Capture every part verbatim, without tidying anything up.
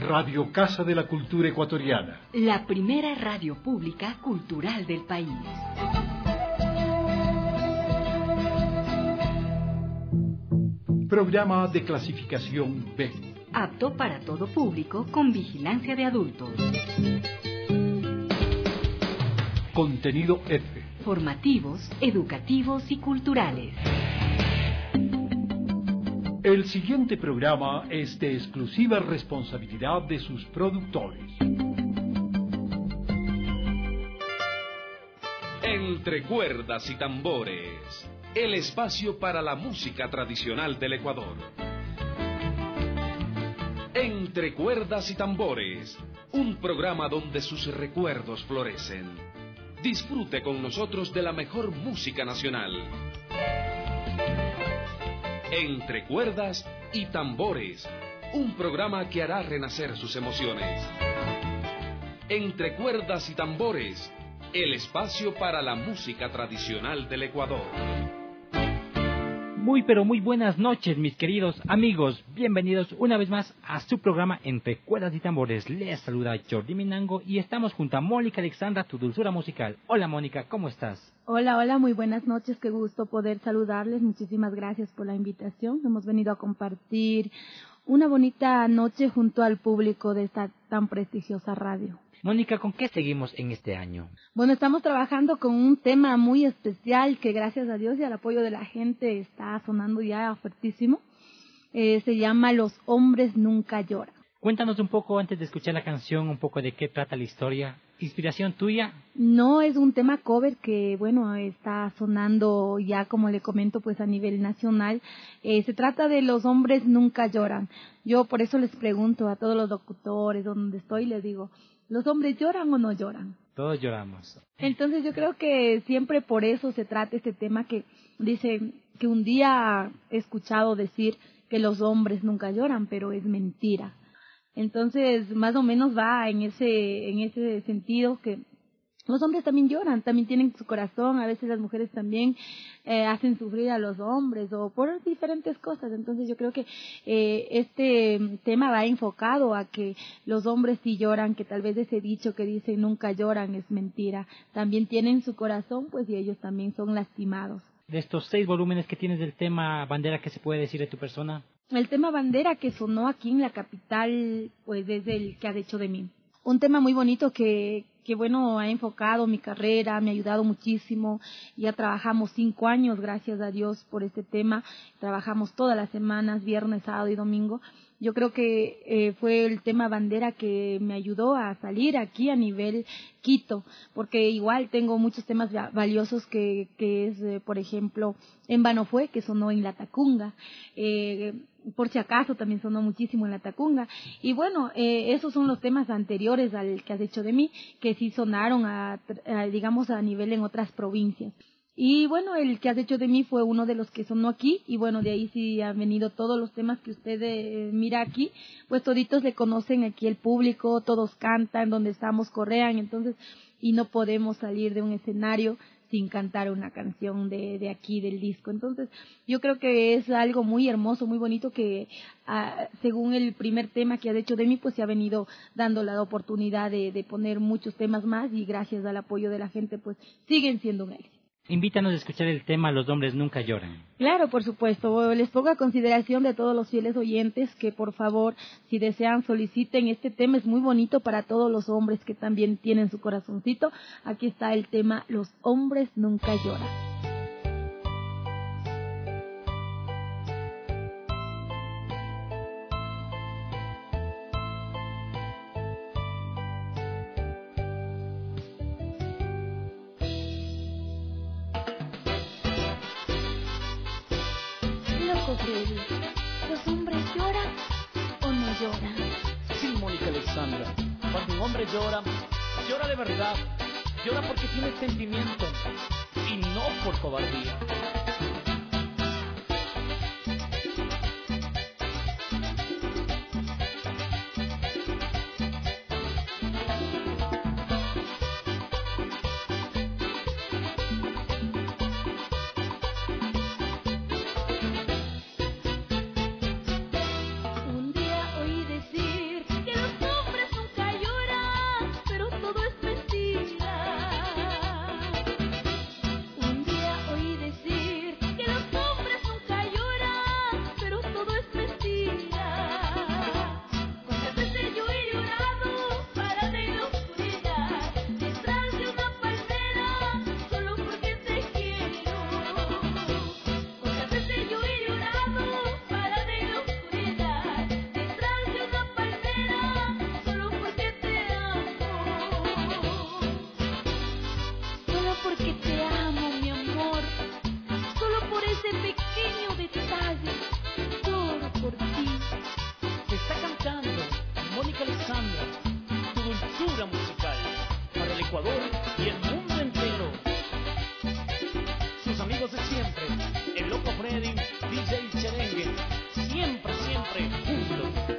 Radio Casa de la Cultura Ecuatoriana. La primera radio pública cultural del país. Programa de clasificación B. Apto para todo público con vigilancia de adultos. Contenido F. Formativos, educativos y culturales. El siguiente programa es de exclusiva responsabilidad de sus productores. Entre cuerdas y tambores, el espacio para la música tradicional del Ecuador. Entre cuerdas y tambores, un programa donde sus recuerdos florecen. Disfrute con nosotros de la mejor música nacional. Entre cuerdas y tambores, un programa que hará renacer sus emociones. Entre cuerdas y tambores, el espacio para la música tradicional del Ecuador. Muy pero muy buenas noches, mis queridos amigos. Bienvenidos una vez más a su programa Entre Cuerdas y Tambores. Les saluda Jordi Minango y estamos junto a Mónica Alexandra, tu dulzura musical. Hola Mónica, ¿cómo estás? Hola, hola, muy buenas noches. Qué gusto poder saludarles. Muchísimas gracias por la invitación. Hemos venido a compartir una bonita noche junto al público de esta tan prestigiosa radio. Mónica, ¿con qué seguimos en este año? Bueno, estamos trabajando con un tema muy especial que gracias a Dios y al apoyo de la gente está sonando ya fuertísimo. Eh, se llama Los hombres nunca lloran. Cuéntanos un poco, antes de escuchar la canción, un poco de qué trata la historia. ¿Inspiración tuya? No, es un tema cover que, bueno, está sonando ya, como le comento, pues a nivel nacional. Eh, se trata de Los hombres nunca lloran. Yo por eso les pregunto a todos los locutores donde estoy, les digo, ¿los hombres lloran o no lloran? Todos lloramos. Entonces yo creo que siempre por eso se trata este tema que dice que un día he escuchado decir que los hombres nunca lloran, pero es mentira. Entonces más o menos va en ese en ese sentido que los hombres también lloran, también tienen su corazón, a veces las mujeres también eh, hacen sufrir a los hombres o por diferentes cosas. Entonces yo creo que eh, este tema va enfocado a que los hombres sí lloran, que tal vez ese dicho que dice nunca lloran es mentira. También tienen su corazón, pues, y ellos también son lastimados. De estos seis volúmenes que tienes del tema bandera, ¿qué se puede decir de tu persona? El tema bandera que sonó aquí en la capital, pues es el que has hecho de mí. Un tema muy bonito que, que bueno, ha enfocado mi carrera, me ha ayudado muchísimo. Ya trabajamos cinco años, gracias a Dios, por este tema. Trabajamos todas las semanas, viernes, sábado y domingo. Yo creo que eh, fue el tema bandera que me ayudó a salir aquí a nivel Quito, porque igual tengo muchos temas valiosos que, que es, eh, por ejemplo, En vano fue, que sonó en La Tacunga, eh, por si acaso también sonó muchísimo en La Tacunga, y bueno, eh, esos son los temas anteriores al que has hecho de mí, que sí sonaron, a, a, digamos, a nivel en otras provincias. Y bueno, el que has hecho de mí fue uno de los que sonó aquí, y bueno, de ahí sí han venido todos los temas que usted eh, mira aquí, pues toditos le conocen aquí el público, todos cantan, donde estamos correan, entonces, y no podemos salir de un escenario sin cantar una canción de, de aquí, del disco. Entonces, yo creo que es algo muy hermoso, muy bonito que, ah, según el primer tema que has hecho de mí, pues se ha venido dando la oportunidad de, de poner muchos temas más, y gracias al apoyo de la gente, pues siguen siendo un éxito. Invítanos a escuchar el tema Los hombres nunca lloran. Claro, por supuesto. Les pongo a consideración de todos los fieles oyentes que, por favor, si desean, soliciten. Este tema es muy bonito para todos los hombres que también tienen su corazoncito. Aquí está el tema Los hombres nunca lloran. ¿Los hombres lloran o no lloran? Sí, Mónica Alexandra. Cuando un hombre llora, llora de verdad. Llora porque tiene sentimiento y no por cobardía. Un día oí decir que los Ecuador y el mundo entero. Sus amigos de siempre, el Loco Freddy, D J Cherengue, siempre, siempre juntos.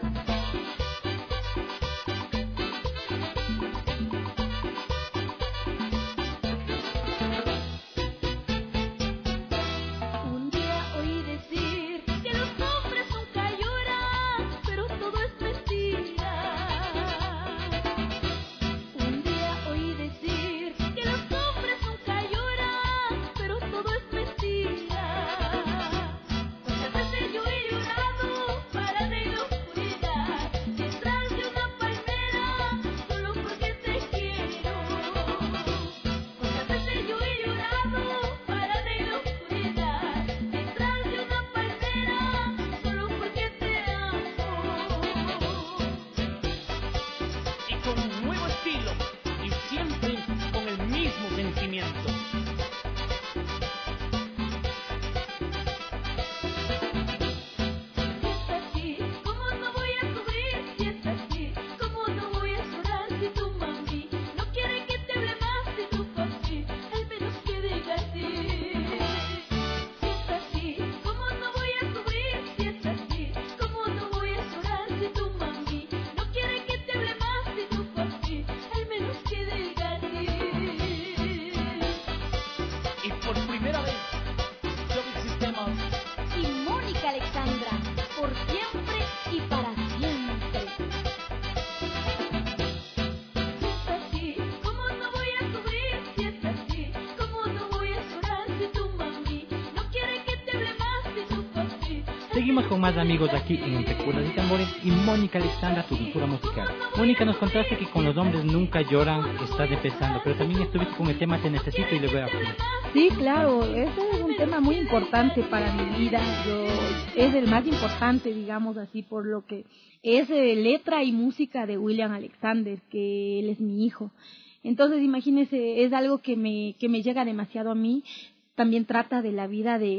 Seguimos con más amigos aquí en Entre Cuerdas y Tambores y Mónica Alexandra, tu cultura musical. Mónica, nos contaste que con los hombres nunca lloran, estás empezando, pero también estuviste con el tema Te Necesito y le voy a pedir. Sí, claro, ese es un tema muy importante para mi vida. Yo, es el más importante, digamos así, por lo que es eh, letra y música de William Alexander, que él es mi hijo. Entonces, imagínese, es algo que me que me llega demasiado a mí. También trata de la vida de,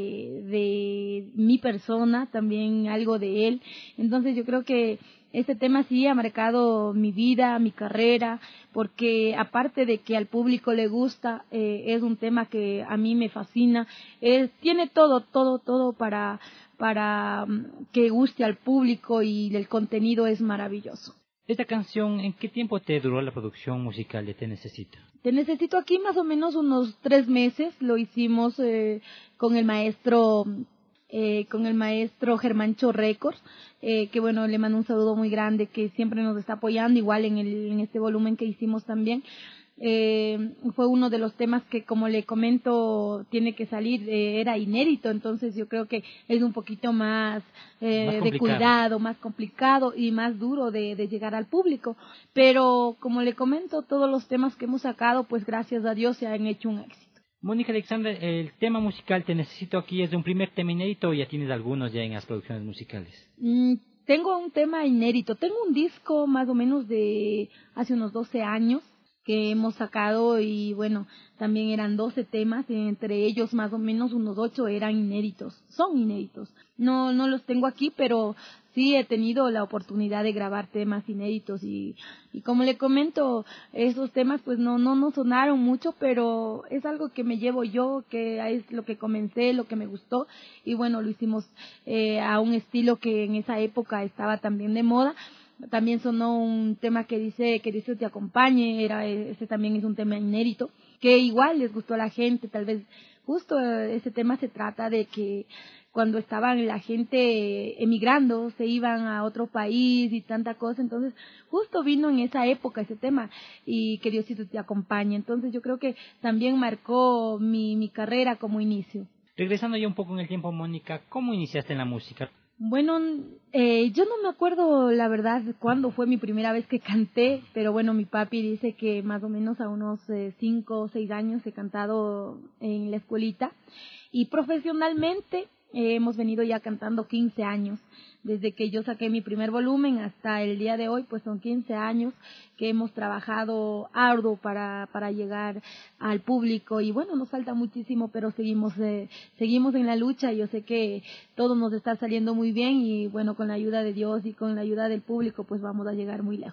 de mi persona, también algo de él. Entonces yo creo que este tema sí ha marcado mi vida, mi carrera, porque aparte de que al público le gusta, eh, es un tema que a mí me fascina. Eh, tiene todo, todo, todo para, para um, que guste al público y el contenido es maravilloso. Esta canción, ¿en qué tiempo te duró la producción musical de Te Necesito? Te Necesito aquí más o menos unos tres meses. Lo hicimos eh, con el maestro, eh, con el maestro Germancho Records, eh, que bueno, le mando un saludo muy grande, que siempre nos está apoyando, igual en el en este volumen que hicimos también. Eh, fue uno de los temas que, como le comento, tiene que salir, eh, era inédito, entonces yo creo que es un poquito más, eh, más de cuidado, más complicado y más duro de, de llegar al público, pero como le comento, todos los temas que hemos sacado, pues gracias a Dios se han hecho un éxito. Mónica Alexandra, el tema musical Te Necesito aquí es de un primer tema inédito o ya tienes algunos ya en las producciones musicales? Mm, tengo un tema inédito, tengo un disco más o menos de hace unos doce años que hemos sacado y bueno, también eran doce temas, entre ellos más o menos unos ocho eran inéditos, son inéditos. No no los tengo aquí, pero sí he tenido la oportunidad de grabar temas inéditos y y como le comento, esos temas pues no no no sonaron mucho, pero es algo que me llevo yo, que es lo que comencé, lo que me gustó y bueno, lo hicimos eh, a un estilo que en esa época estaba también de moda. También sonó un tema que dice que Dios te acompañe, era ese también es un tema inédito, que igual les gustó a la gente, tal vez justo ese tema se trata de que cuando estaban la gente emigrando, se iban a otro país y tanta cosa, entonces justo vino en esa época ese tema y que Diosito te acompañe, entonces yo creo que también marcó mi, mi carrera como inicio. Regresando ya un poco en el tiempo, Mónica, ¿cómo iniciaste en la música? Bueno, eh, yo no me acuerdo la verdad cuándo fue mi primera vez que canté, pero bueno, mi papi dice que más o menos a unos eh, cinco o seis años he cantado en la escuelita y profesionalmente eh, hemos venido ya cantando quince años. Desde que yo saqué mi primer volumen hasta el día de hoy, pues son quince años que hemos trabajado arduo para para llegar al público y bueno, nos falta muchísimo, pero seguimos eh, seguimos en la lucha. Yo sé que todo nos está saliendo muy bien y bueno, con la ayuda de Dios y con la ayuda del público, pues vamos a llegar muy lejos.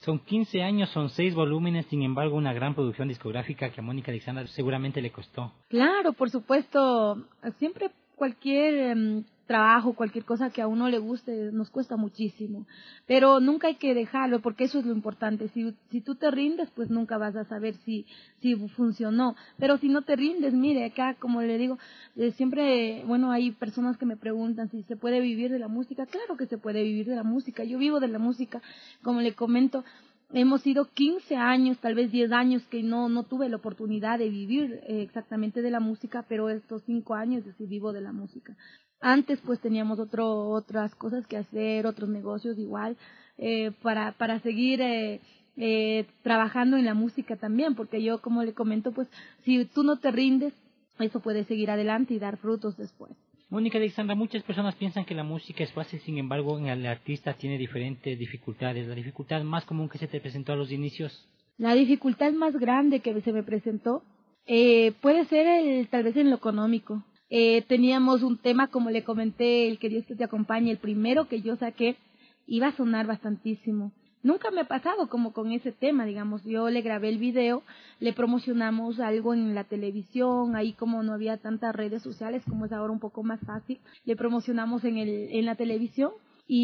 Son quince años, son seis volúmenes, sin embargo, una gran producción discográfica que a Mónica Alexandra seguramente le costó. Claro, por supuesto, siempre cualquier um, trabajo, cualquier cosa que a uno le guste, nos cuesta muchísimo, pero nunca hay que dejarlo, porque eso es lo importante. Si, si tú te rindes, pues nunca vas a saber si, si funcionó, pero si no te rindes, mire, acá, como le digo, eh, siempre, bueno, hay personas que me preguntan si se puede vivir de la música. Claro que se puede vivir de la música, yo vivo de la música, como le comento. Hemos sido quince años, tal vez diez años que no no tuve la oportunidad de vivir eh, exactamente de la música, pero estos cinco años sí vivo de la música. Antes pues teníamos otro otras cosas que hacer, otros negocios igual, eh, para para seguir eh, eh, trabajando en la música también, porque yo, como le comento, pues si tú no te rindes, eso puede seguir adelante y dar frutos después. Mónica Alexandra, muchas personas piensan que la música es fácil, sin embargo, el artista tiene diferentes dificultades. ¿La dificultad más común que se te presentó a los inicios? La dificultad más grande que se me presentó eh, puede ser el, tal vez en lo económico. Eh, teníamos un tema, como le comenté, el que Dios te acompañe, el primero que yo saqué, iba a sonar bastantísimo. Nunca me ha pasado como con ese tema, digamos. Yo le grabé el video, le promocionamos algo en la televisión, ahí como no había tantas redes sociales, como es ahora un poco más fácil, le promocionamos en el en la televisión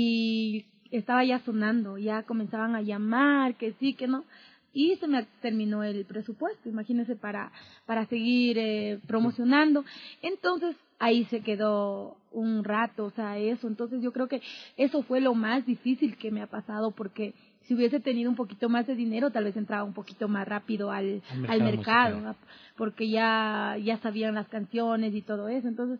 y estaba ya sonando, ya comenzaban a llamar, que sí, que no, y se me terminó el presupuesto, imagínense, para para seguir eh, promocionando. Entonces ahí se quedó un rato, o sea, eso. Entonces yo creo que eso fue lo más difícil que me ha pasado, porque si hubiese tenido un poquito más de dinero, tal vez entraba un poquito más rápido al, al mercado, al mercado porque ya, ya sabían las canciones y todo eso. Entonces,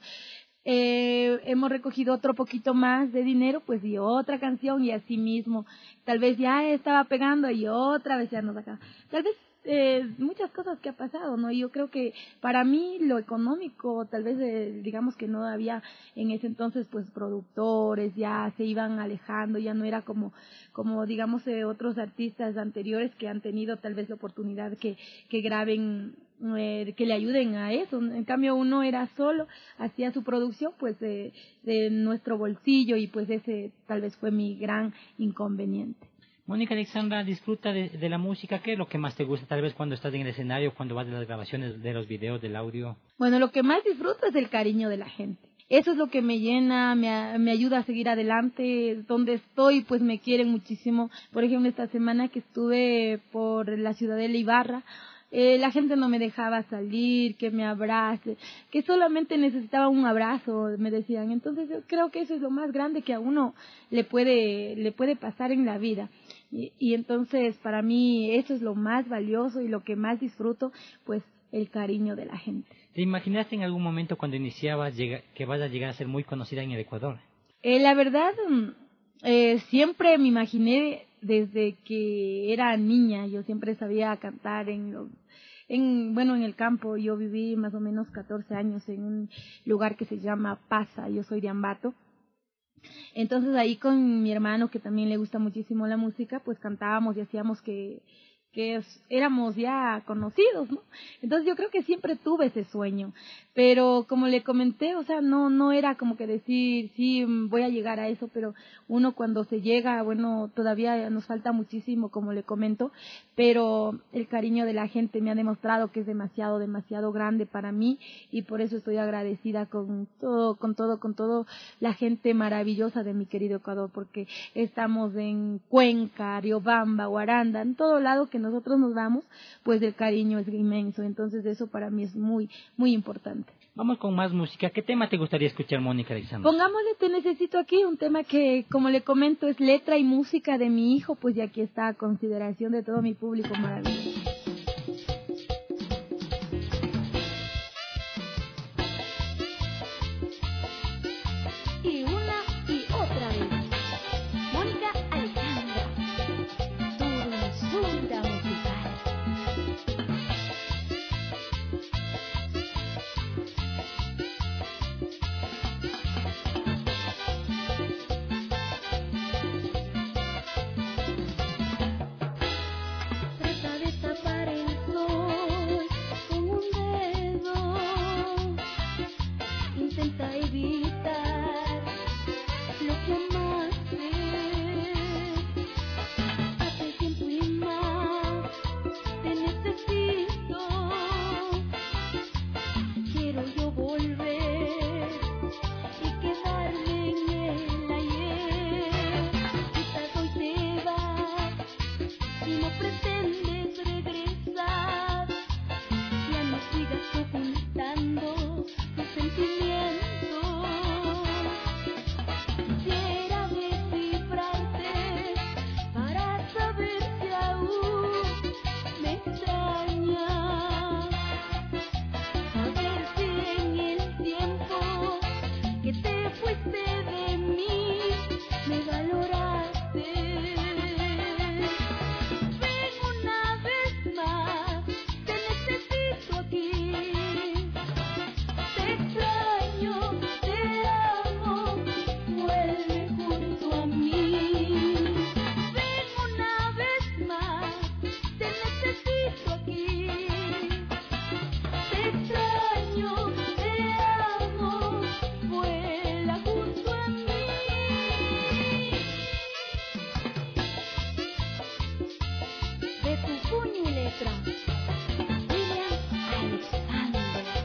eh, hemos recogido otro poquito más de dinero, pues, y otra canción, y así mismo, tal vez ya estaba pegando y otra vez ya nos acaba. Tal vez Eh, muchas cosas que ha pasado, ¿no? Yo creo que para mí lo económico, tal vez eh, digamos que no había en ese entonces pues productores, ya se iban alejando, ya no era como como digamos eh, otros artistas anteriores que han tenido tal vez la oportunidad que que graben, eh, que le ayuden a eso. En cambio uno era solo, hacía su producción pues de, de nuestro bolsillo, y pues ese tal vez fue mi gran inconveniente. Mónica Alexandra, disfruta de, de la música. ¿Qué es lo que más te gusta, tal vez cuando estás en el escenario, cuando vas de las grabaciones, de los videos, del audio? Bueno, lo que más disfruto es el cariño de la gente. Eso es lo que me llena, me, me ayuda a seguir adelante. Donde estoy, pues me quieren muchísimo. Por ejemplo, esta semana que estuve por la Ciudadela Ibarra, Eh, la gente no me dejaba salir, que me abrace, que solamente necesitaba un abrazo, me decían. Entonces yo creo que eso es lo más grande que a uno le puede le puede pasar en la vida, y, y entonces para mí eso es lo más valioso y lo que más disfruto, pues el cariño de la gente. ¿Te imaginaste en algún momento cuando iniciabas llega, que vas a llegar a ser muy conocida en el Ecuador? Eh, la verdad, eh, siempre me imaginé desde que era niña. Yo siempre sabía cantar en los, en bueno en el campo. Yo viví más o menos catorce años en un lugar que se llama Paza. Yo soy de Ambato. Entonces ahí con mi hermano, que también le gusta muchísimo la música, pues cantábamos y hacíamos que que éramos ya conocidos, ¿no? Entonces yo creo que siempre tuve ese sueño, pero como le comenté, o sea, no no era como que decir, sí, voy a llegar a eso, pero uno cuando se llega, bueno, todavía nos falta muchísimo, como le comento, pero el cariño de la gente me ha demostrado que es demasiado, demasiado grande para mí, y por eso estoy agradecida con todo, con todo, con todo la gente maravillosa de mi querido Ecuador, porque estamos en Cuenca, Riobamba, Guaranda, en todo lado que nosotros nos damos, pues el cariño es inmenso. Entonces eso para mí es muy, muy importante. Vamos con más música. ¿Qué tema te gustaría escuchar, Mónica Alexandra? Pongámosle Te Necesito aquí, un tema que, como le comento, es letra y música de mi hijo, pues y aquí está a consideración de todo mi público maravilloso. Y una y otra vez. Mónica Alexandra, tu dulzura musical. Trata de saber letra, William Alexander.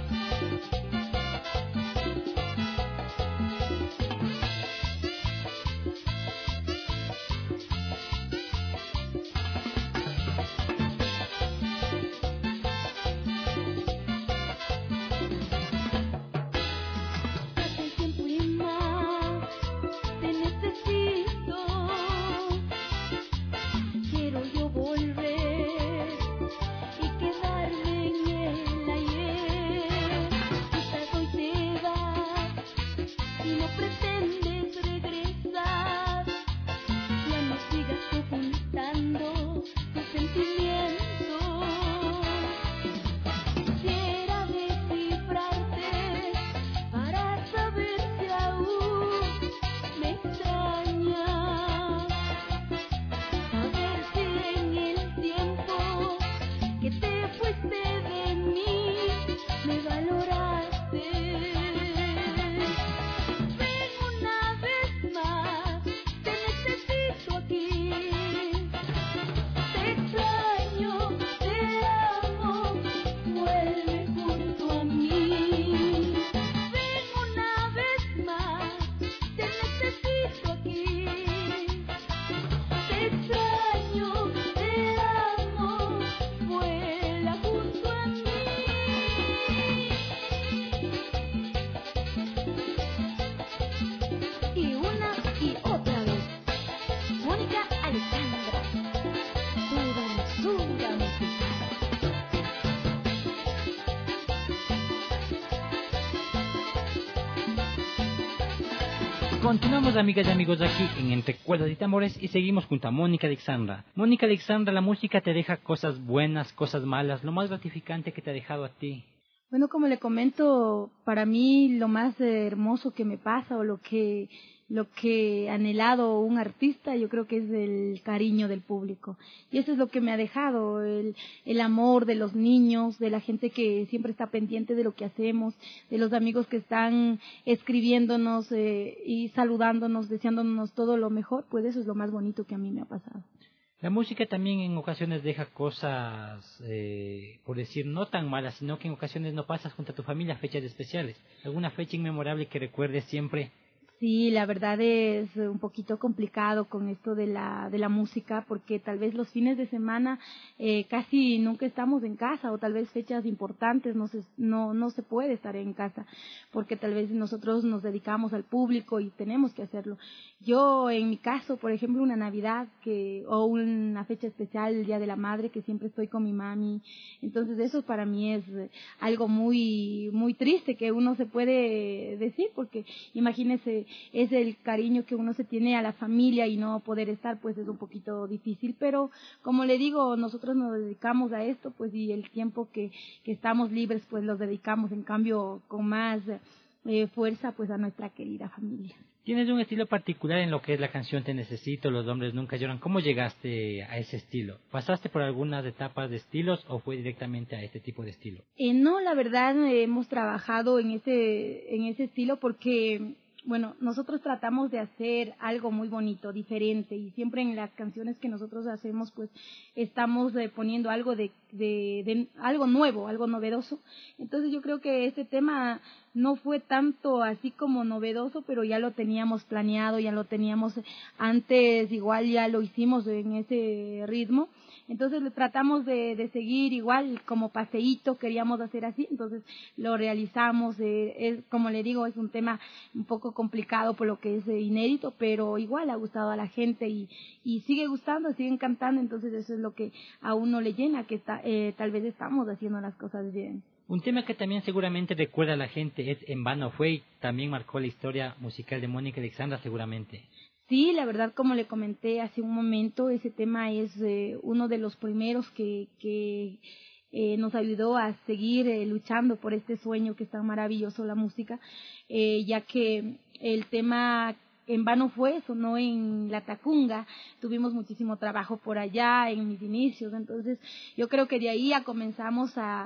Continuamos, amigas y amigos, aquí en Entre Cuerdas y Tambores y seguimos junto a Mónica Alexandra. Mónica Alexandra, la música te deja cosas buenas, cosas malas, lo más gratificante que te ha dejado a ti. Bueno, como le comento, para mí lo más hermoso que me pasa o lo que lo que ha anhelado un artista, yo creo que es el cariño del público. Y eso es lo que me ha dejado, el, el amor de los niños, de la gente que siempre está pendiente de lo que hacemos, de los amigos que están escribiéndonos eh, y saludándonos, deseándonos todo lo mejor, pues eso es lo más bonito que a mí me ha pasado. La música también en ocasiones deja cosas, eh, por decir, no tan malas, sino que en ocasiones no pasas junto a tu familia fechas especiales. ¿Alguna fecha inmemorable que recuerdes siempre? Sí, la verdad es un poquito complicado con esto de la de la música, porque tal vez los fines de semana eh, casi nunca estamos en casa, o tal vez fechas importantes no se no no se puede estar en casa, porque tal vez nosotros nos dedicamos al público y tenemos que hacerlo. Yo, en mi caso, por ejemplo, una Navidad que o una fecha especial, el Día de la Madre, que siempre estoy con mi mami, entonces eso para mí es algo muy muy triste que uno se puede decir, porque imagínese, es el cariño que uno se tiene a la familia y no poder estar, pues es un poquito difícil, pero como le digo, nosotros nos dedicamos a esto, pues y el tiempo que, que estamos libres, pues los dedicamos, en cambio, con más eh, fuerza, pues a nuestra querida familia. Tienes un estilo particular en lo que es la canción Te Necesito, Los Hombres Nunca Lloran. ¿Cómo llegaste a ese estilo? ¿Pasaste por algunas etapas de estilos o fue directamente a este tipo de estilo? Eh, no, la verdad, eh, hemos trabajado en ese, en ese estilo porque... Bueno, nosotros tratamos de hacer algo muy bonito, diferente, y siempre en las canciones que nosotros hacemos, pues, estamos eh, poniendo algo de, de, de, algo nuevo, algo novedoso. Entonces yo creo que este tema no fue tanto así como novedoso, pero ya lo teníamos planeado, ya lo teníamos antes, igual ya lo hicimos en ese ritmo. Entonces tratamos de, de seguir igual como paseíto, queríamos hacer así, entonces lo realizamos. Eh, es, como le digo, es un tema un poco complicado por lo que es eh, inédito, pero igual ha gustado a la gente y, y sigue gustando, siguen cantando, entonces eso es lo que a uno le llena, que está, eh, tal vez estamos haciendo las cosas bien. Un tema que también seguramente recuerda a la gente es En Vano Fue, y también marcó la historia musical de Mónica Alexandra seguramente. Sí, la verdad, como le comenté hace un momento, ese tema es eh, uno de los primeros que, que eh, nos ayudó a seguir eh, luchando por este sueño que es tan maravilloso, la música, eh, ya que el tema En Vano Fue sonó en La Tacunga, tuvimos muchísimo trabajo por allá en mis inicios, entonces yo creo que de ahí ya comenzamos a...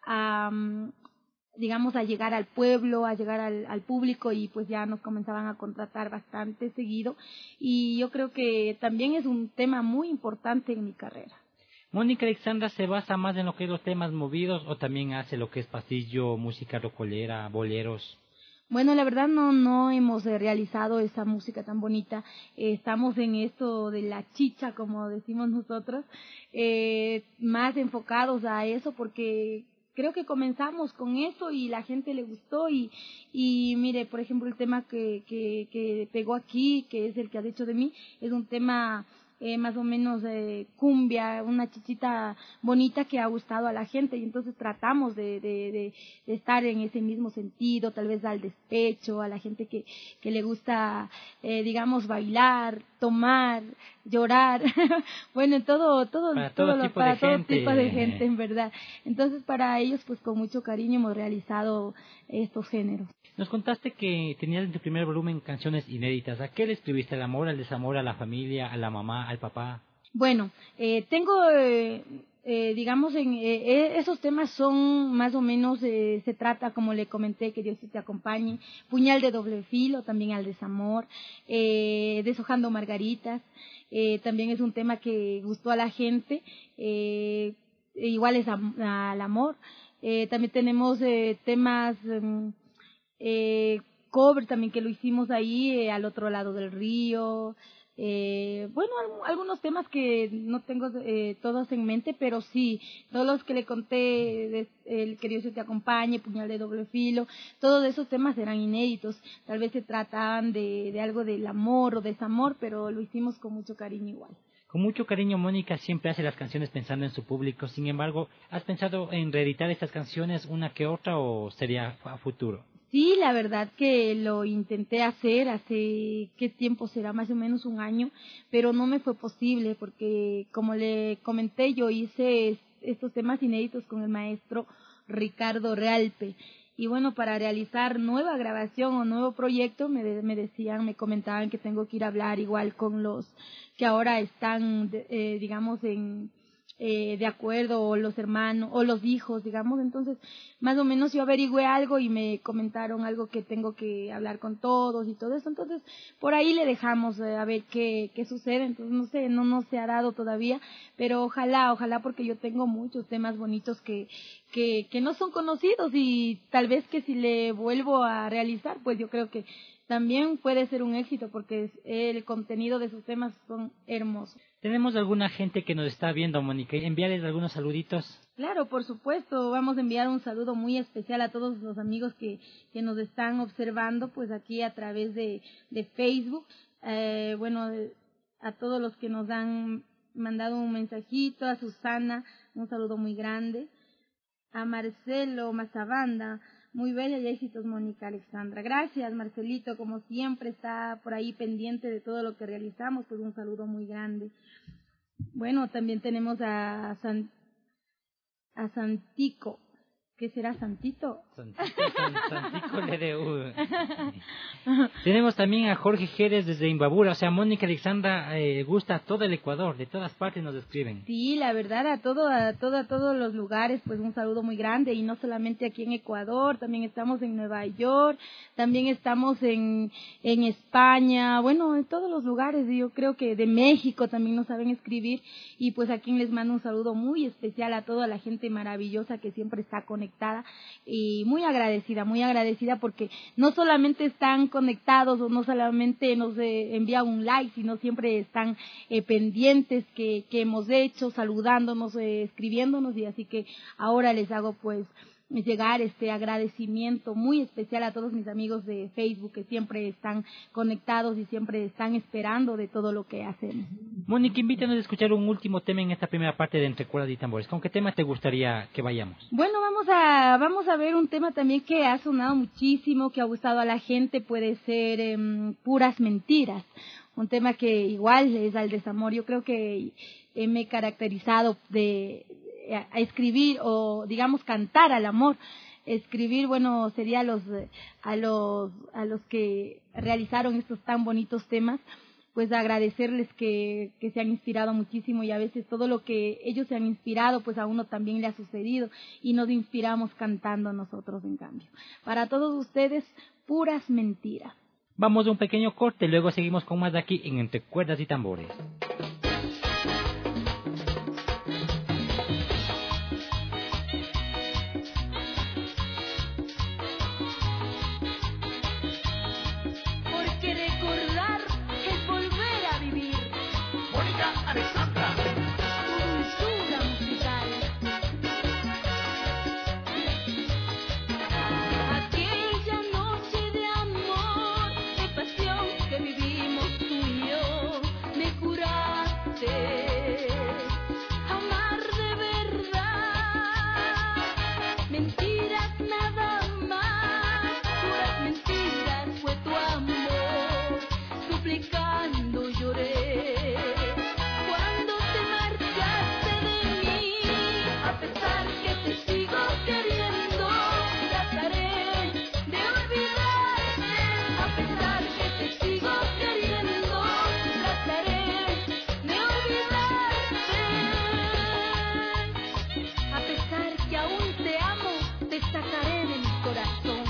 a digamos, a llegar al pueblo, a llegar al, al público, y pues ya nos comenzaban a contratar bastante seguido, y yo creo que también es un tema muy importante en mi carrera. Mónica Alexandra se basa más en lo que es los temas movidos o también hace lo que es pasillo, música rocolera, boleros. Bueno, la verdad no no hemos eh, realizado esa música tan bonita. Eh, estamos en esto de la chicha, como decimos nosotros, eh, más enfocados a eso porque creo que comenzamos con eso y la gente le gustó y y mire, por ejemplo, el tema que que que pegó aquí, que es el que has hecho de mí, es un tema Eh, más o menos eh, cumbia, una chichita bonita que ha gustado a la gente y entonces tratamos de, de, de, de estar en ese mismo sentido, tal vez al despecho, a la gente que, que le gusta, eh, digamos, bailar, tomar, llorar, bueno, todo, todo, para todo, todo, lo, tipo, para de todo gente. tipo de gente, en verdad. Entonces, para ellos, pues con mucho cariño hemos realizado estos géneros. Nos contaste que tenías en tu primer volumen canciones inéditas. ¿A qué le escribiste? ¿Al amor, al desamor, a la familia, a la mamá, al papá? Bueno, eh, tengo, eh, eh, digamos, en eh, esos temas son más o menos, eh, se trata, como le comenté, que Dios te acompañe, Puñal de doble filo, también al desamor, eh, Deshojando margaritas, eh, también es un tema que gustó a la gente, eh, igual es a, al amor. Eh, también tenemos eh, temas... Eh, Eh, cover también que lo hicimos ahí eh, al otro lado del río, eh, bueno, al, algunos temas que no tengo eh, todos en mente, pero sí, todos los que le conté, de, el que Dios te acompañe, Puñal de doble filo, todos esos temas eran inéditos, tal vez se trataban de, de algo del amor o desamor, pero lo hicimos con mucho cariño igual. Con mucho cariño, Mónica siempre hace las canciones pensando en su público. Sin embargo, ¿has pensado en reeditar estas canciones una que otra o sería a futuro? Sí, la verdad que lo intenté hacer hace, ¿qué tiempo será? Más o menos un año, pero no me fue posible porque, como le comenté, yo hice estos temas inéditos con el maestro Ricardo Realpe. Y bueno, para realizar nueva grabación o nuevo proyecto, me, de, me decían, me comentaban que tengo que ir a hablar igual con los que ahora están, eh, digamos, en... Eh, de acuerdo, o los hermanos, o los hijos, digamos. Entonces, más o menos yo averigüé algo y me comentaron algo que tengo que hablar con todos y todo eso. Entonces, por ahí le dejamos eh, a ver qué, qué sucede. Entonces, no sé, no, no se ha dado todavía, pero ojalá, ojalá, porque yo tengo muchos temas bonitos que, que, que no son conocidos y tal vez que si le vuelvo a realizar, pues yo creo que también puede ser un éxito porque el contenido de sus temas son hermosos. ¿Tenemos alguna gente que nos está viendo, Mónica? ¿Enviarles algunos saluditos? Claro, por supuesto. Vamos a enviar un saludo muy especial a todos los amigos que, que nos están observando, pues aquí a través de, de Facebook. Eh, bueno, a todos los que nos han mandado un mensajito, a Susana, un saludo muy grande. A Marcelo Mazabanda, muy bella y éxitos, Mónica Alexandra. Gracias, Marcelito, como siempre está por ahí pendiente de todo lo que realizamos, pues un saludo muy grande. Bueno, también tenemos a San, a Santico. ¿Qué será, Santito? Santito, San, Santico L D U. Tenemos también a Jorge Jerez desde Imbabura. O sea, Mónica Alexandra eh, gusta a todo el Ecuador, de todas partes nos escriben. Sí, la verdad, a todo, a todo, a todos los lugares, pues un saludo muy grande. Y no solamente aquí en Ecuador, también estamos en Nueva York, también estamos en, en España, bueno, en todos los lugares. Yo creo que de México también nos saben escribir. Y pues aquí les mando un saludo muy especial a toda la gente maravillosa que siempre está conectada. Y muy agradecida, muy agradecida porque no solamente están conectados o no solamente nos eh, envían un like, sino siempre están eh, pendientes que, que hemos hecho, saludándonos, eh, escribiéndonos, y así que ahora les hago pues llegar este agradecimiento muy especial a todos mis amigos de Facebook que siempre están conectados y siempre están esperando de todo lo que hacemos. Mónica, invítanos a escuchar un último tema en esta primera parte de Entre Cuerdas y Tambores. ¿Con qué tema te gustaría que vayamos? Bueno, vamos a vamos a ver un tema también que ha sonado muchísimo, que ha gustado a la gente, puede ser eh, Puras Mentiras. Un tema que igual es al desamor. Yo creo que eh, me he caracterizado de a escribir o digamos cantar al amor. Escribir, bueno, sería a los a los a los que realizaron estos tan bonitos temas, pues agradecerles que que se han inspirado muchísimo, y a veces todo lo que ellos se han inspirado pues a uno también le ha sucedido y nos inspiramos cantando nosotros en cambio. Para todos ustedes, Puras Mentiras. Vamos a un pequeño corte, luego seguimos con más de aquí en Entre Cuerdas y Tambores. Alexandra. Dulzura musical. Aquella noche de amor, de pasión que vivimos tú y yo, me curaste. Amar de verdad, mentiras nada más, puras mentiras fue tu amor, suplicando lloré. Cuando te marchaste de mí, a pesar que te sigo queriendo, trataré de olvidarte. A pesar que te sigo queriendo, trataré de olvidarte. A pesar que aún te amo, te sacaré de mi corazón.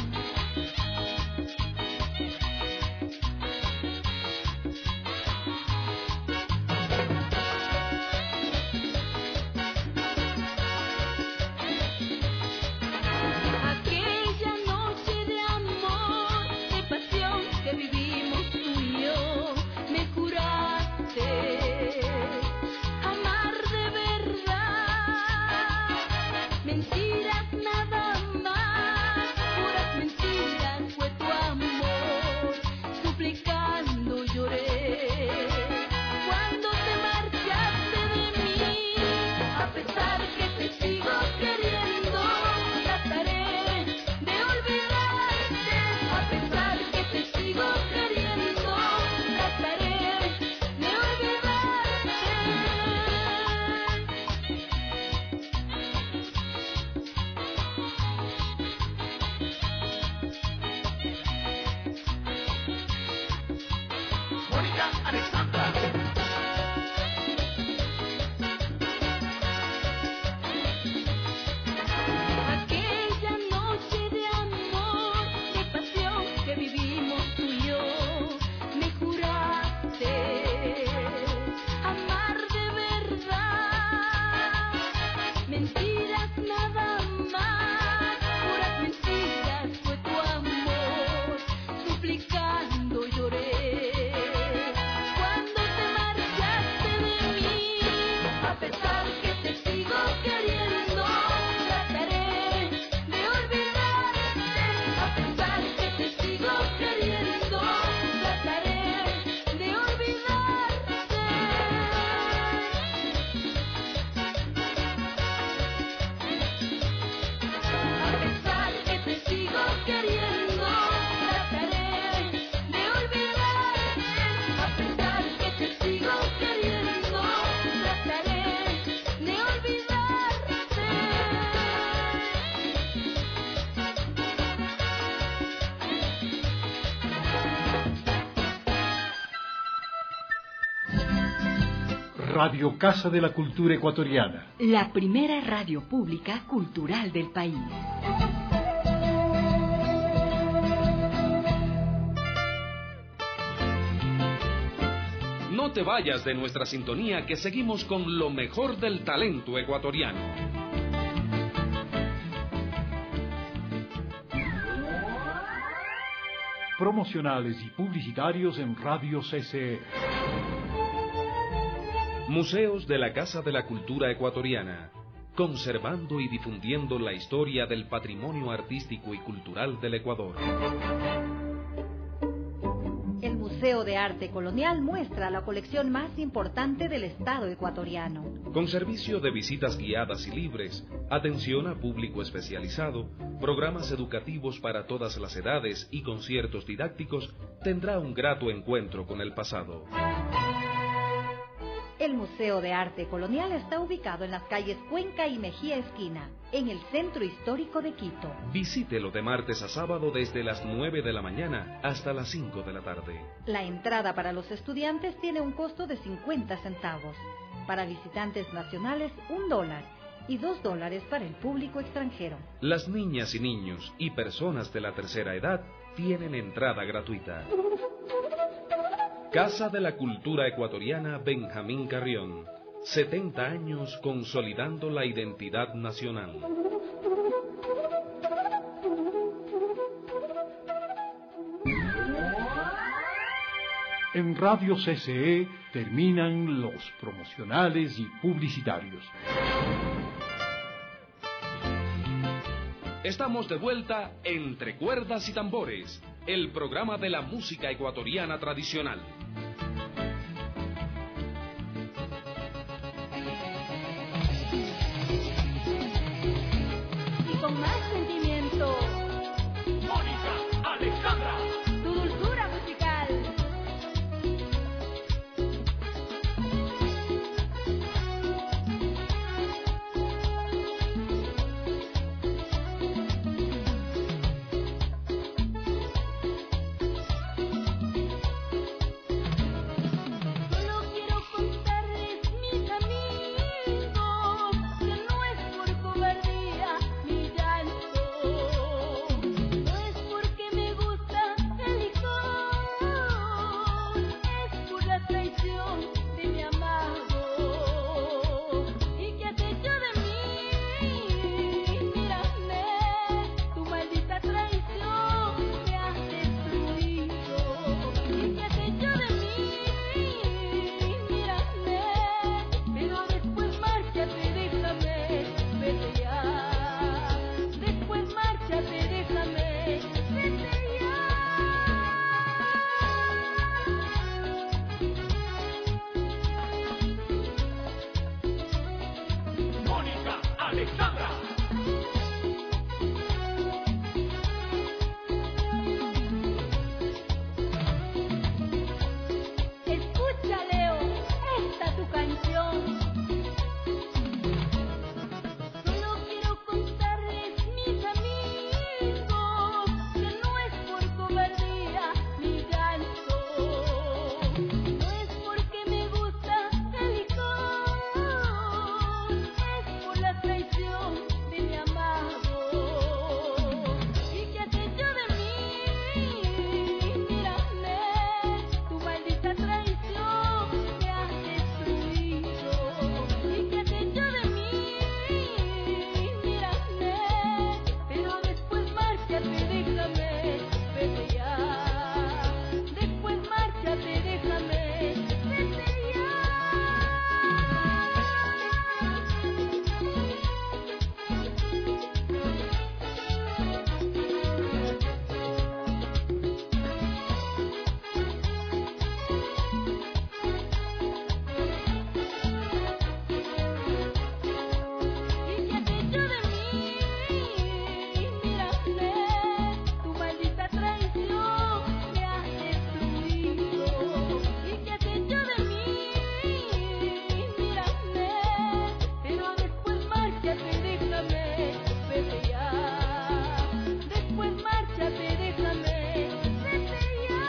Aquella noche de amor, de pasión que vivimos tú y yo, me curaste. Amar de verdad, mentiras nada más, puras mentiras fue tu amor, suplicando lloré. Cuando te marchaste de mí, a pesar que te sigo queriendo, trataré de olvidarte. A pesar que te sigo queriendo, trataré de olvidarte. Mónica Alexandra. Aquella noche de amor, de pasión que vivimos tú y yo, me juraste. Amar de verdad, mentiras nada más, puras mentiras fue tu amor, suplicando lloré. Cuando te marchaste de mí, a pesar que te sigo queriendo, trataré de olvidarte. A pesar que te sigo queriendo, trataré de olvidarte. A pesar que te sigo queriendo, trataré de olvidarte. A pesar que te sigo queriendo, trataré de olvidarte. Radio Casa de la Cultura Ecuatoriana. La primera radio pública cultural del país. No te vayas de nuestra sintonía, que seguimos con lo mejor del talento ecuatoriano. Promocionales y publicitarios en Radio C C E. Museos de la Casa de la Cultura Ecuatoriana, conservando y difundiendo la historia del patrimonio artístico y cultural del Ecuador. El Museo de Arte Colonial muestra la colección más importante del Estado ecuatoriano. Con servicio de visitas guiadas y libres, atención a público especializado, programas educativos para todas las edades y conciertos didácticos, tendrá un grato encuentro con el pasado. El Museo de Arte Colonial está ubicado en las calles Cuenca y Mejía Esquina, en el centro histórico de Quito. Visítelo de martes a sábado desde las nueve de la mañana hasta las cinco de la tarde. La entrada para los estudiantes tiene un costo de cincuenta centavos. Para visitantes nacionales, un dólar. Y dos dólares para el público extranjero. Las niñas y niños y personas de la tercera edad tienen entrada gratuita. Casa de la Cultura Ecuatoriana Benjamín Carrión. setenta años consolidando la identidad nacional. En Radio C C E terminan los promocionales y publicitarios. Estamos de vuelta Entre Cuerdas y Tambores, el programa de la música ecuatoriana tradicional. Y con más sentimiento, Mónica Alexandra. tu dulzura musical. Solo quiero contarles, mis amigos, que no es por cobardía mi llanto, no es porque me gusta el licor, es por la traición de mi amado. ¿Y qué has hecho de mí? Mírame, tu maldita traición me has destruido. ¿Y qué has hecho de mí? Mírame, pero después márchate, déjame, vete ya. Después márchate, déjame, vete ya. Mónica Alexandra. Escucha, Leo, esta tu canción. Solo quiero contarles, mis amigos, que no es por cobardía mi llanto, no es porque me gusta el licor, es por la traición de mi amado. ¿Y qué has hecho de mí? Mírame, tu maldita traición me has destruido. ¿Y qué has hecho de mí? Mírame, pero después márchate, déjame, vete ya. Después márchate, déjame, vete ya. ¿Y qué has hecho de mí? Mírame, tu maldita traición me has destruido. ¿Y qué has hecho de mí? Mírame, pero después márchate, déjame, vete ya. Después márchate, déjame, vete ya.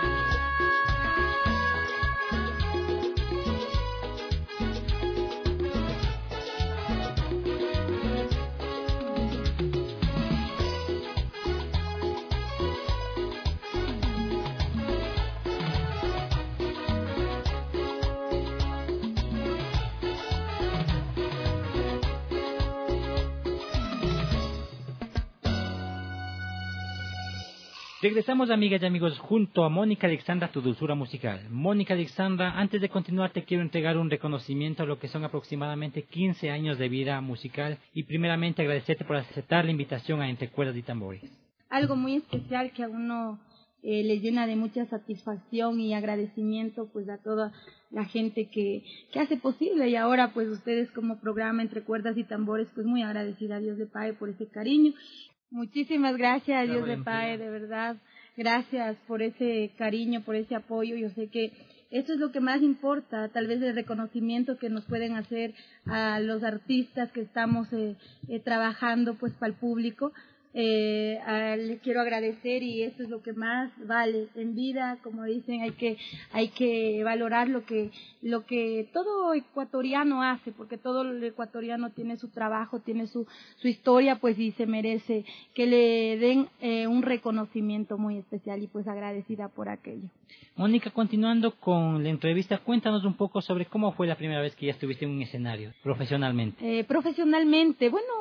Regresamos, amigas y amigos, junto a Mónica Alexandra, tu dulzura musical. Mónica Alexandra, antes de continuar te quiero entregar un reconocimiento a lo que son aproximadamente quince años de vida musical y primeramente agradecerte por aceptar la invitación a Entre Cuerdas y Tambores. Algo muy especial que a uno eh, le llena de mucha satisfacción y agradecimiento pues a toda la gente que, que hace posible, y ahora pues ustedes como programa Entre Cuerdas y Tambores, pues muy agradecida a Dios de Pae por ese cariño. Muchísimas gracias, Dios de Pae, de verdad, gracias por ese cariño, por ese apoyo. Yo sé que eso es lo que más importa, tal vez el reconocimiento que nos pueden hacer a los artistas que estamos eh, eh, trabajando pues para el público. Eh, a, les quiero agradecer, y eso es lo que más vale en vida. Como dicen, hay que hay que valorar lo que lo que todo ecuatoriano hace, porque todo el ecuatoriano tiene su trabajo, tiene su su historia, pues, y se merece que le den eh, un reconocimiento muy especial, y pues agradecida por aquello. Mónica, continuando con la entrevista, cuéntanos un poco sobre cómo fue la primera vez que ya estuviste en un escenario profesionalmente. Eh, profesionalmente, bueno,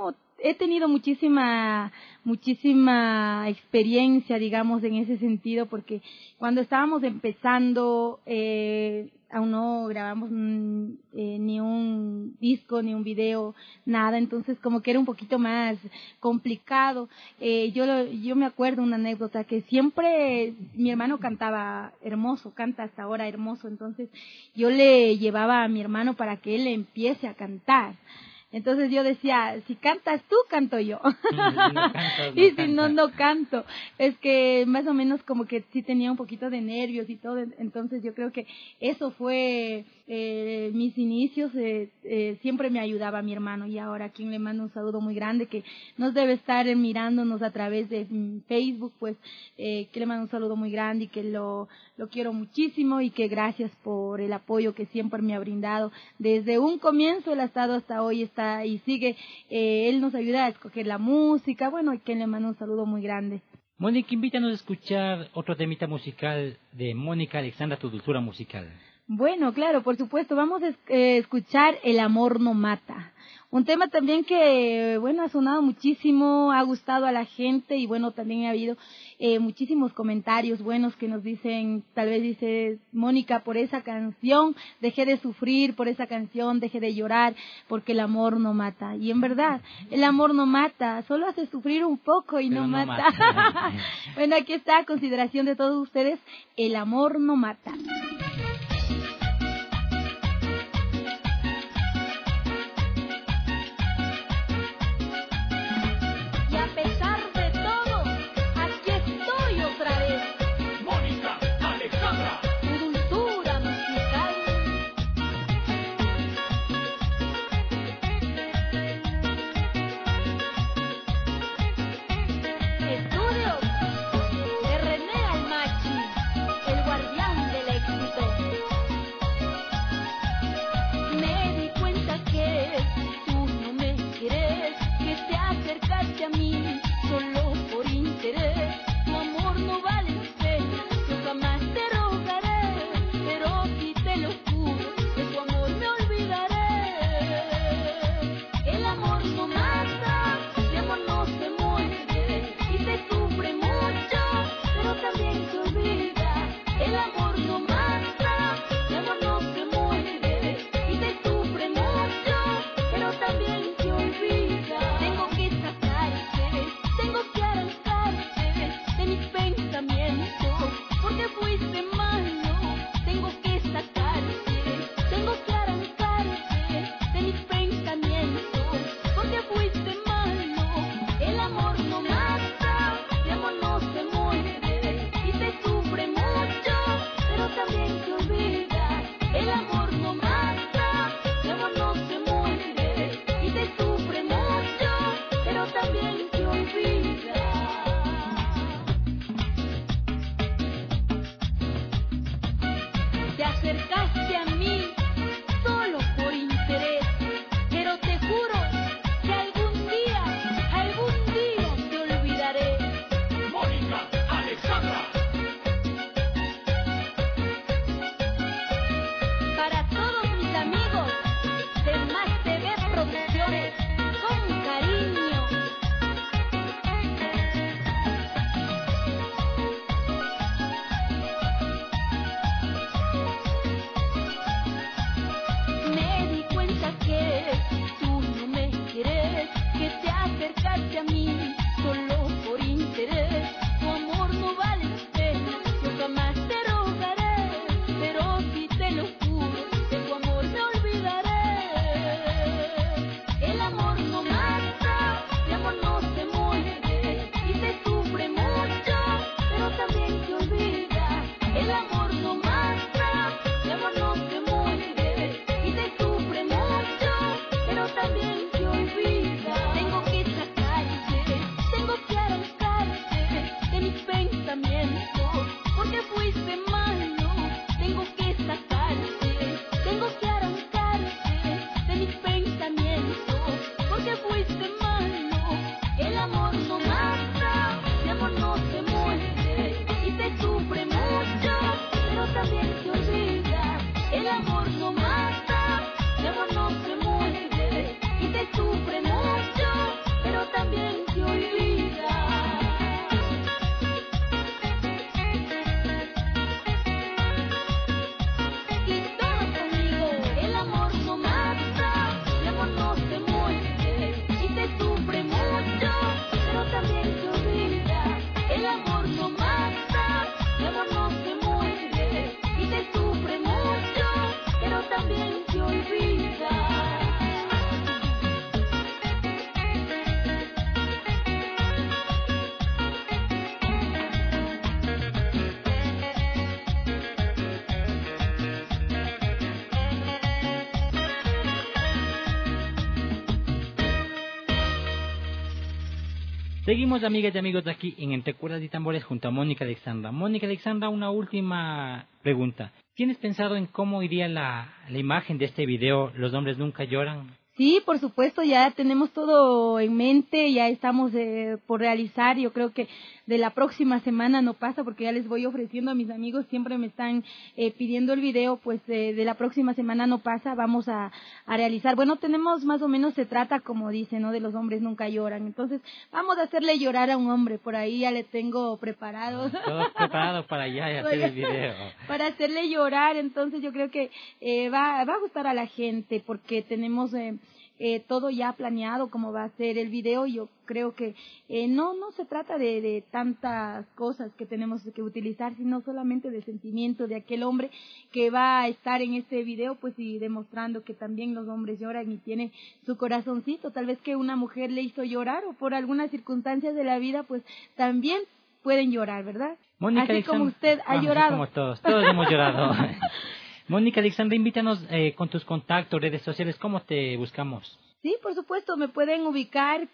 he tenido muchísima, muchísima experiencia, digamos, en ese sentido, porque cuando estábamos empezando, eh, aún no grabamos mm, eh, ni un disco, ni un video, nada, entonces como que era un poquito más complicado. Eh, yo, lo, yo me acuerdo una anécdota que siempre mi hermano cantaba hermoso, canta hasta ahora hermoso, entonces yo le llevaba a mi hermano para que él empiece a cantar. Entonces yo decía, si cantas tú, canto yo. Sí, no cantas, no y si canta. no, no canto. Es que más o menos como que sí tenía un poquito de nervios y todo. Entonces yo creo que eso fue eh, mis inicios. Eh, eh, siempre me ayudaba mi hermano. Y ahora a quien le mando un saludo muy grande, que nos debe estar mirándonos a través de Facebook, pues eh, que le mando un saludo muy grande y que lo, lo quiero muchísimo y que gracias por el apoyo que siempre me ha brindado. Desde un comienzo él ha estado hasta hoy, está y sigue, eh, él nos ayuda a escoger la música, bueno, y que le mando un saludo muy grande. Mónica, invítanos a escuchar otro temita musical de Mónica Alexandra, tu dulzura musical. Bueno, claro, por supuesto, vamos a eh, escuchar El amor no mata. Un tema también que, bueno, ha sonado muchísimo, ha gustado a la gente y, bueno, también ha habido eh, muchísimos comentarios buenos que nos dicen, tal vez dice, Mónica, por esa canción dejé de sufrir, por esa canción dejé de llorar, porque el amor no mata. Y en verdad, el amor no mata, solo hace sufrir un poco y no, no mata. mata. Bueno, aquí está, a consideración de todos ustedes, el amor no mata. también se olvida. Seguimos, amigas y amigos, aquí en Entre Cuerdas y Tambores junto a Mónica Alexandra. Mónica Alexandra, una última pregunta. ¿Tienes pensado en cómo iría la, la imagen de este video, Los hombres nunca lloran? Sí, por supuesto, ya tenemos todo en mente, ya estamos eh, por realizar. Yo creo que de la próxima semana no pasa, porque ya les voy ofreciendo a mis amigos, siempre me están eh, pidiendo el video, pues eh, de la próxima semana no pasa, vamos a, a realizar. Bueno, tenemos más o menos, se trata como dice, ¿no? De los hombres nunca lloran. Entonces, vamos a hacerle llorar a un hombre, por ahí ya le tengo preparado. Ah, todo preparado para ya hacer el video. Para hacerle llorar, entonces yo creo que eh, va, va a gustar a la gente, porque tenemos... Eh, Eh, todo ya planeado cómo va a ser el video. Yo creo que eh, no no se trata de, de tantas cosas que tenemos que utilizar, sino solamente de sentimiento de aquel hombre que va a estar en este video, pues y demostrando que también los hombres lloran y tiene su corazoncito. Tal vez que una mujer le hizo llorar o por algunas circunstancias de la vida, pues también pueden llorar, ¿verdad? Mónica así Alexandra, como usted ha vamos, llorado. Como todos, todos hemos llorado. Mónica Alexandra, invítanos eh, con tus contactos, redes sociales, ¿cómo te buscamos? Sí, por supuesto, me pueden ubicar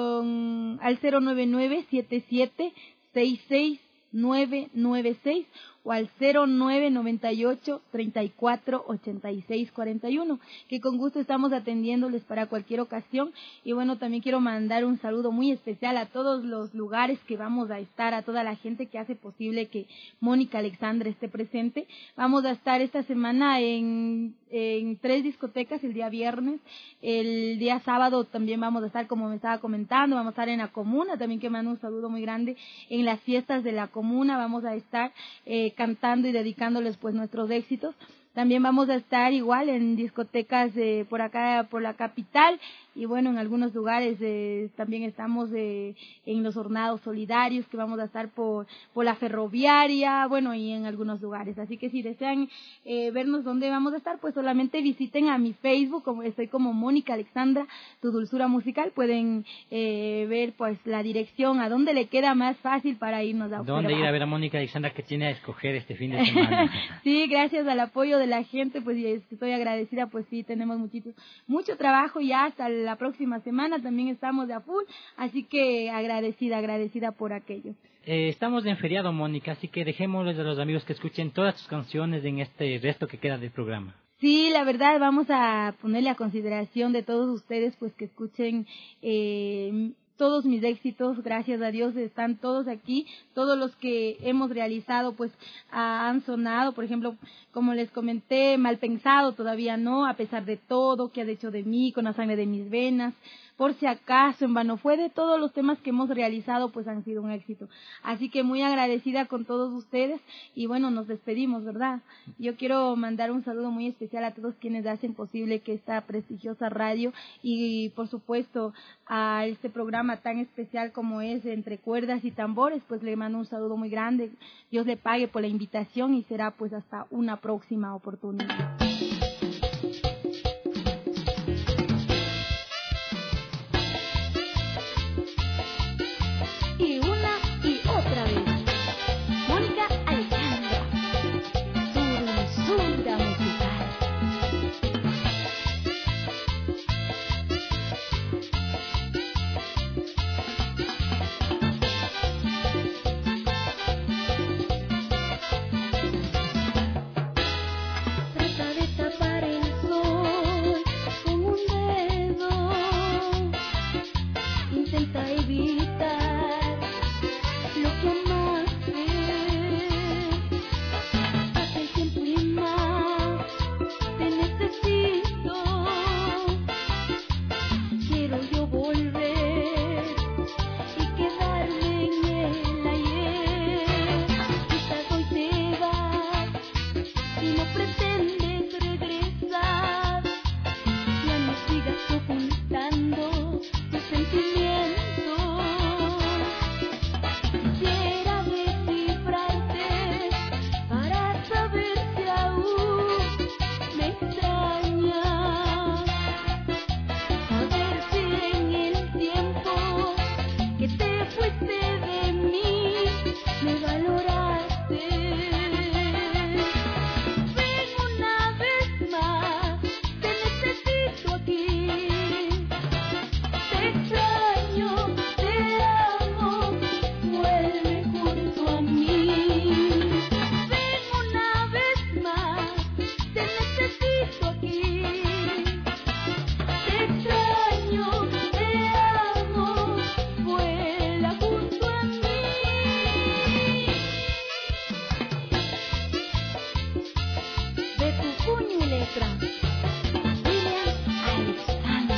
con al cero nueve nueve siete siete seis seis nueve nueve seis o al cero nueve noventa y ocho treinta y cuatro ochenta y seis cuarenta y uno, que con gusto estamos atendiéndoles para cualquier ocasión. Y bueno, también quiero mandar un saludo muy especial a todos los lugares que vamos a estar, a toda la gente que hace posible que Mónica Alexandra esté presente. Vamos a estar esta semana en, en tres discotecas el día viernes, el día sábado también vamos a estar, como me estaba comentando, vamos a estar en la comuna, también que mando un saludo muy grande, en las fiestas de la comuna vamos a estar eh, cantando y dedicándoles pues nuestros éxitos. También vamos a estar igual en discotecas eh, por acá, por la capital, y bueno, en algunos lugares eh, también estamos eh, en los hornados solidarios, que vamos a estar por, por la ferroviaria, bueno, y en algunos lugares. Así que si desean eh, vernos dónde vamos a estar, pues solamente visiten a mi Facebook, como estoy como Mónica Alexandra, Tu Dulzura Musical. Pueden eh, ver pues la dirección, a dónde le queda más fácil para irnos a observar. ¿Dónde ir a ver a Mónica Alexandra, que tiene a escoger este fin de semana? Sí, gracias al apoyo de la gente, pues estoy agradecida, pues sí, tenemos muchito, mucho trabajo ya hasta la próxima semana, también estamos de a full, así que agradecida, agradecida por aquello. Eh, estamos en feriado, Mónica, así que dejémosles a los amigos que escuchen todas tus canciones en este resto que queda del programa. Sí, la verdad, vamos a ponerle a consideración de todos ustedes, pues que escuchen eh, todos mis éxitos, gracias a Dios están todos aquí, todos los que hemos realizado pues ah, han sonado, por ejemplo, como les comenté, Mal Pensado todavía no, a pesar de todo que has hecho de mí, Con la sangre de mis venas, Por si acaso, En vano fue, de todos los temas que hemos realizado pues han sido un éxito. Así que muy agradecida con todos ustedes y bueno, nos despedimos, ¿verdad? Yo quiero mandar un saludo muy especial a todos quienes hacen posible que esta prestigiosa radio y por supuesto a este programa tan especial como es Entre Cuerdas y Tambores, pues le mando un saludo muy grande. Dios le pague por la invitación y será pues hasta una próxima oportunidad. Y una y otra vez, Mónica Alexandra, Tu Dulzura Musical. Trata de tapar letra, William Alexander.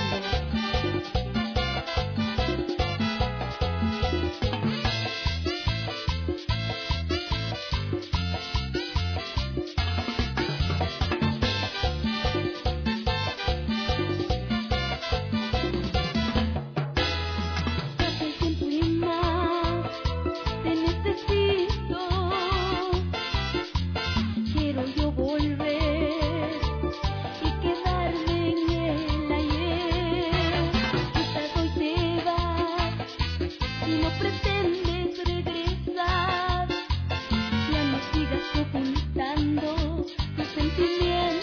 Hace tiempo y más te necesito. Quiero yo volver y quedarme en el ayer. Quizás hoy te vas y no pretendes regresar. Ya no sigas ocultando tus sentimientos.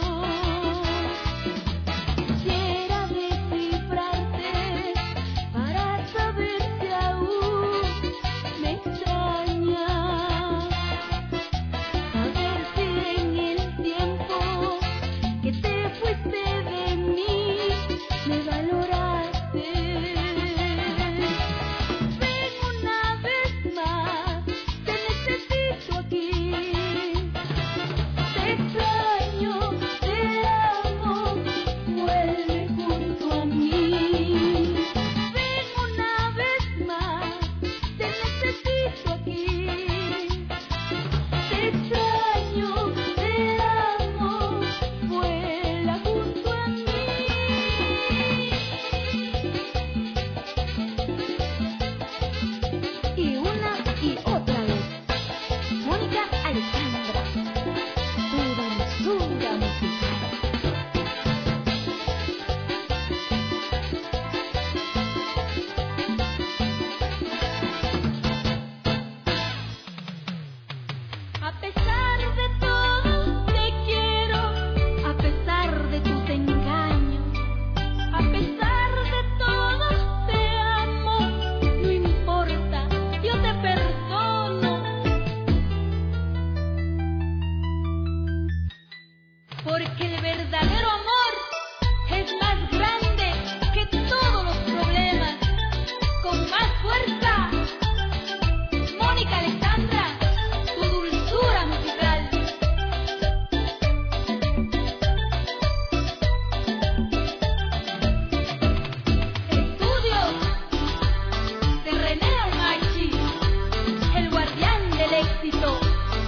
Quisiera descifrarte para saber si aún me extrañas. A ver si en el tiempo que te fuiste de mí me valoraste. Ven una vez más, te necesito aquí. Te extraño, te amo, vuelve junto a mí. Ven una vez más, te necesito aquí. Te extraño, te amo, vuela junto a mí. Y una y otra vez, Mónica Alexandra, tu dulzura musical. A pesar de todo te quiero, a pesar de tus engaños, a pesar de todo te amo, no importa, yo te perdono. Porque el verdadero amor es más grande que todos los problemas, con más fuerza. Mónica Alexandra, tu dulzura musical. Estudios de René Almachi, el guardián del éxito.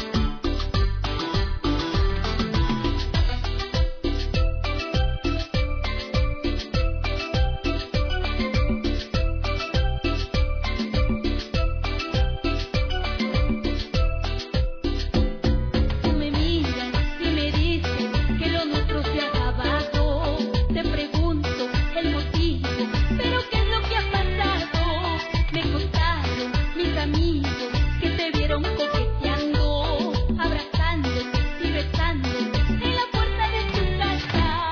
Tú me miras y me dices que lo nuestro se ha acabado. Te pregunto el motivo, pero ¿qué es lo que ha pasado? Me contaron mis amigos que te vieron coqueteando, abrazándote y besándote en la puerta de tu casa.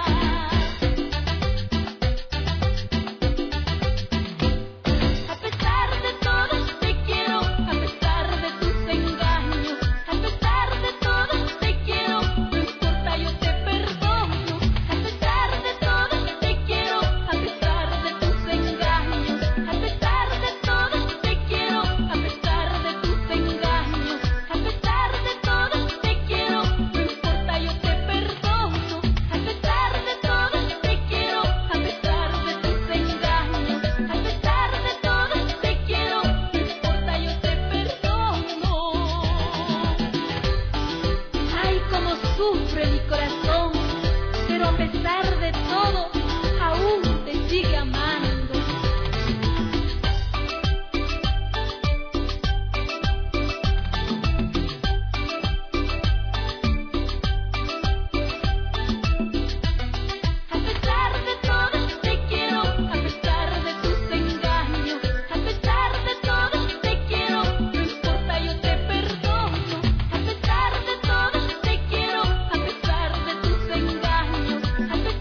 A pesar de todo te quiero, a pesar de tus engaños, a pesar de todo te quiero, no importa, yo te perdono. A pesar de todo te quiero, a pesar de tus engaños, a pesar de todo te quiero, a pesar de tus engaños, a pesar de todo te quiero, no importa, yo te perdono. A pesar de todo te quiero, a pesar de tus engaños, a pesar de todo te quiero, no importa, yo te perdono. Ay, cómo sufre mi corazón, pero a pesar de todo, aún te sigue amando. A pesar de todo te quiero, a pesar de tus engaños, a pesar de todo te quiero, no importa, yo te perdono. A pesar de todo te quiero, a pesar de tus engaños, a pesar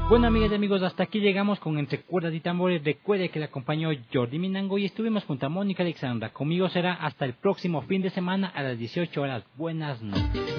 Bueno, amigas y amigos, hasta aquí llegamos con Entre Cuerdas y Tambores. Recuerde que le acompañó Jordi Minango y estuvimos junto a Mónica Alexandra. Conmigo será hasta el próximo fin de semana a las dieciocho horas. Buenas noches.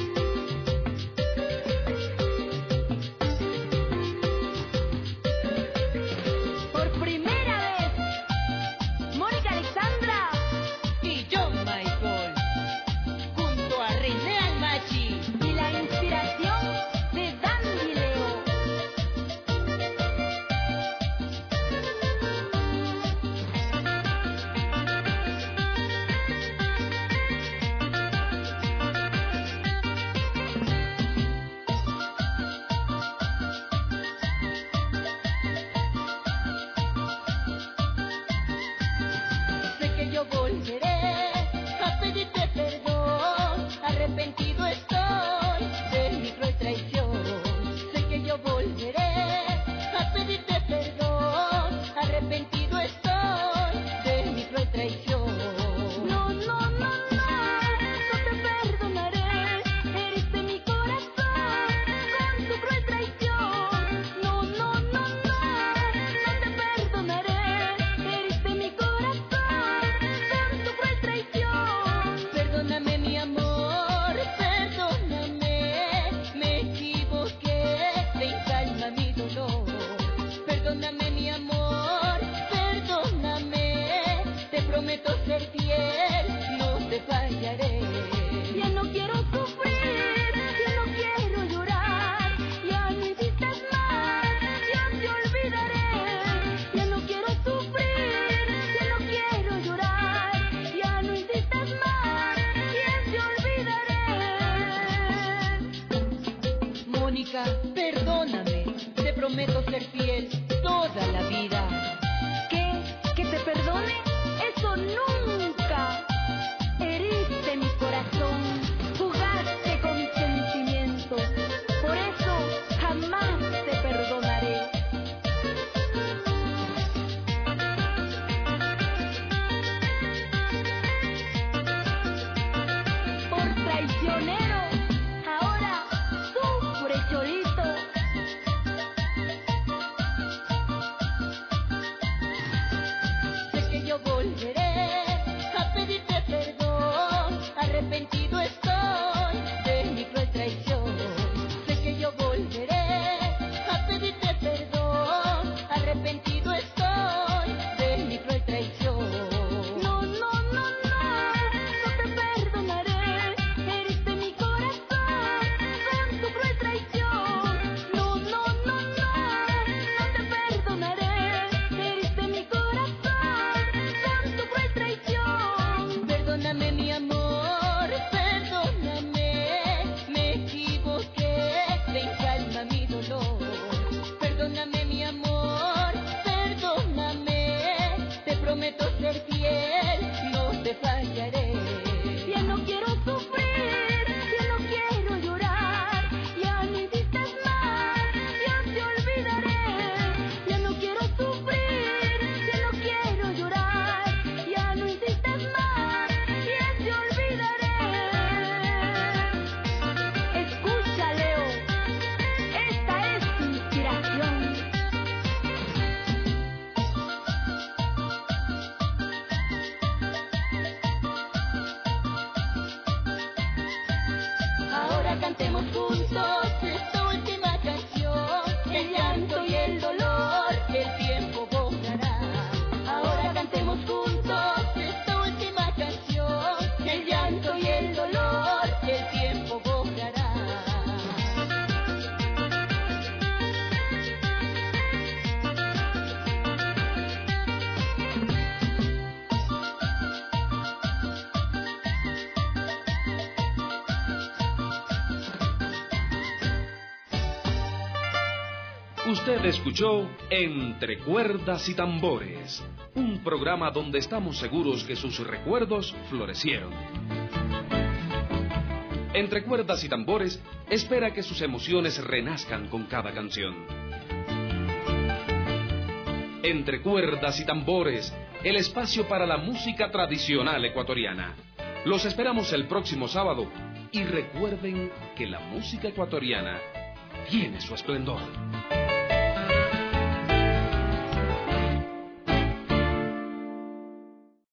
Perdóname, te prometo ser fiel toda la vida. ¿Qué? ¿Que te perdone? Eso nunca. Heriste mi corazón, jugaste con mis sentimientos. Por eso jamás te perdonaré. Por traicionero, ahora sufre, Cholito. Sé que yo volveré a pedirte perdón, arrepentido estoy de mi cruel traición. Sé que yo volveré a pedirte perdón, arrepentido estoy de mi cruel traición. No, no, no, no, no te perdonaré. Heriste mi corazón con tu cruel traición. No, no, no, no, no te perdonaré. Heriste mi corazón con tu cruel traición. Perdóname mi amor, perdóname, me equivoqué, ven calma mi dolor. Perdóname mi amor, perdóname, te prometo ser fiel, no te fallaré. Ya no quiero sufrir, ya no quiero llorar, ya no insistas más, ya te olvidaré. Ya no quiero sufrir, ya no quiero llorar, ya no insistas más, ya te olvidaré. Escucha, Leo, esta es tu inspiración. Ahora cantemos juntos esta última canción, el llanto y el dolor que el tiempo borrará. Ahora cantemos juntos esta última canción, el llanto y el dolor que el tiempo borrará. Usted escuchó Entre Cuerdas y Tambores, un programa donde estamos seguros que sus recuerdos florecieron. Entre Cuerdas y Tambores espera que sus emociones renazcan con cada canción. Entre Cuerdas y Tambores, el espacio para la música tradicional ecuatoriana. Los esperamos el próximo sábado y recuerden que la música ecuatoriana tiene su esplendor.